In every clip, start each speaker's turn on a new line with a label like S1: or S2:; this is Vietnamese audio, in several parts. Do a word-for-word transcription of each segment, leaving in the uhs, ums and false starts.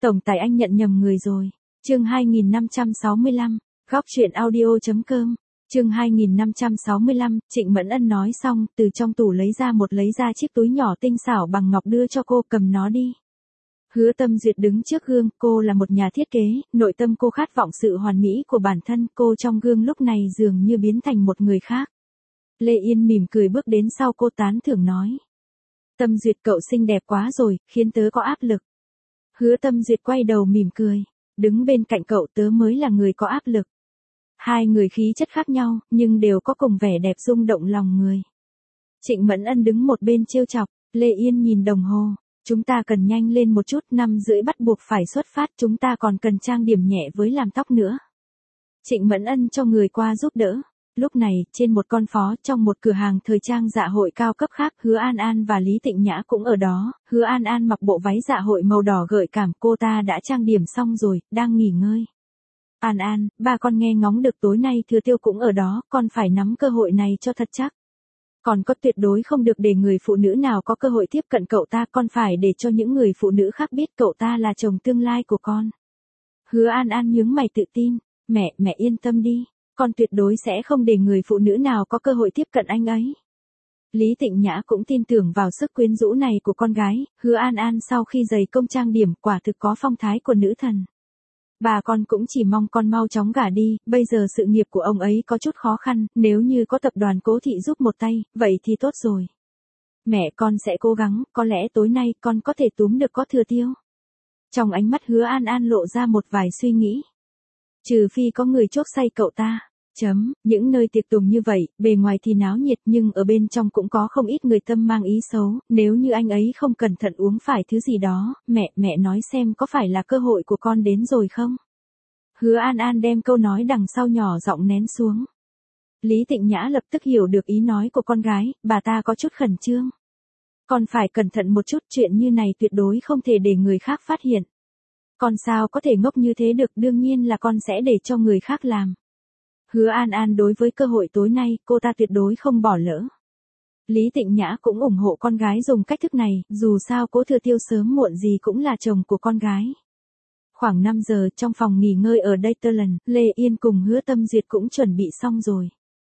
S1: Tổng tài anh nhận nhầm người rồi. Chương hai nghìn năm trăm sáu mươi lăm, góc truyện audio.com. Chương hai nghìn năm trăm sáu mươi lăm, Trịnh Mẫn Ân nói xong, từ trong tủ lấy ra một lấy ra chiếc túi nhỏ tinh xảo bằng ngọc đưa cho cô, cầm nó đi. Hứa Tâm Duyệt đứng trước gương, cô là một nhà thiết kế, nội tâm cô khát vọng sự hoàn mỹ của bản thân, cô trong gương lúc này dường như biến thành một người khác. Lê Yên mỉm cười bước đến sau cô, tán thưởng nói. Tâm Duyệt, cậu xinh đẹp quá rồi, khiến tớ có áp lực. Hứa Tâm Duyệt quay đầu mỉm cười, đứng bên cạnh cậu tớ mới là người có áp lực. Hai người khí chất khác nhau, nhưng đều có cùng vẻ đẹp rung động lòng người. Trịnh Mẫn Ân đứng một bên trêu chọc, Lê Yên nhìn đồng hồ. Chúng ta cần nhanh lên một chút, năm rưỡi bắt buộc phải xuất phát, chúng ta còn cần trang điểm nhẹ với làm tóc nữa. Trịnh Mẫn Ân cho người qua giúp đỡ. Lúc này, trên một con phố, trong một cửa hàng thời trang dạ hội cao cấp khác, Hứa An An và Lý Tịnh Nhã cũng ở đó. Hứa An An mặc bộ váy dạ hội màu đỏ gợi cảm, cô ta đã trang điểm xong rồi, đang nghỉ ngơi. An An, ba con nghe ngóng được tối nay Thừa Tiêu cũng ở đó, con phải nắm cơ hội này cho thật chắc. Còn có tuyệt đối không được để người phụ nữ nào có cơ hội tiếp cận cậu ta, con phải để cho những người phụ nữ khác biết cậu ta là chồng tương lai của con. Hứa An An nhướng mày tự tin, mẹ, mẹ yên tâm đi, con tuyệt đối sẽ không để người phụ nữ nào có cơ hội tiếp cận anh ấy. Lý Tịnh Nhã cũng tin tưởng vào sức quyến rũ này của con gái, Hứa An An sau khi dày công trang điểm quả thực có phong thái của nữ thần. Bà con cũng chỉ mong con mau chóng gả đi, bây giờ sự nghiệp của ông ấy có chút khó khăn, nếu như có tập đoàn Cố Thị giúp một tay, vậy thì tốt rồi. Mẹ, con sẽ cố gắng, có lẽ tối nay con có thể túm được có Thừa Tiêu. Trong ánh mắt Hứa An An lộ ra một vài suy nghĩ. Trừ phi có người chuốc say cậu ta. Chấm, những nơi tiệc tùng như vậy, bề ngoài thì náo nhiệt nhưng ở bên trong cũng có không ít người tâm mang ý xấu, nếu như anh ấy không cẩn thận uống phải thứ gì đó, mẹ, mẹ nói xem có phải là cơ hội của con đến rồi không? Hứa An An đem câu nói đằng sau nhỏ giọng nén xuống. Lý Tịnh Nhã lập tức hiểu được ý nói của con gái, bà ta có chút khẩn trương. Con phải cẩn thận một chút, chuyện như này tuyệt đối không thể để người khác phát hiện. Con sao có thể ngốc như thế được, đương nhiên là con sẽ để cho người khác làm. Hứa An An đối với cơ hội tối nay, cô ta tuyệt đối không bỏ lỡ. Lý Tịnh Nhã cũng ủng hộ con gái dùng cách thức này, dù sao Cố Thừa Tiêu sớm muộn gì cũng là chồng của con gái. Khoảng năm giờ, trong phòng nghỉ ngơi ở Dayterland, Lê Yên cùng Hứa Tâm Duyệt cũng chuẩn bị xong rồi.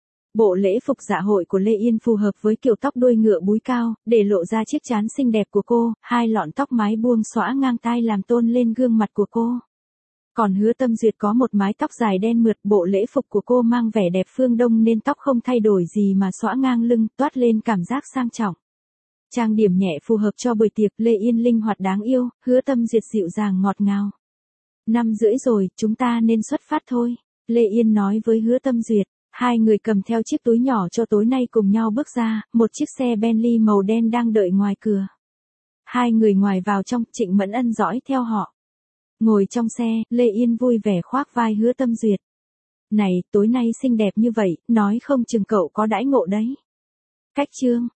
S1: Bộ lễ phục dạ hội của Lê Yên phù hợp với kiểu tóc đuôi ngựa búi cao, để lộ ra chiếc trán xinh đẹp của cô, hai lọn tóc mái buông xõa ngang tai làm tôn lên gương mặt của cô. Còn Hứa Tâm Duyệt có một mái tóc dài đen mượt, bộ lễ phục của cô mang vẻ đẹp phương Đông nên tóc không thay đổi gì mà xõa ngang lưng, toát lên cảm giác sang trọng. Trang điểm nhẹ phù hợp cho buổi tiệc, Lê Yên linh hoạt đáng yêu, Hứa Tâm Duyệt dịu dàng ngọt ngào. Năm rưỡi rồi, chúng ta nên xuất phát thôi, Lê Yên nói với Hứa Tâm Duyệt. Hai người cầm theo chiếc túi nhỏ cho tối nay cùng nhau bước ra, một chiếc xe Bentley màu đen đang đợi ngoài cửa. Hai người ngoài vào trong, Trịnh Mẫn Ân dõi theo họ. Ngồi trong xe, Lê Yên vui vẻ khoác vai Hứa Tâm Duyệt. Này, tối nay xinh đẹp như vậy, nói không chừng cậu có đãi ngộ đấy. Cách trương,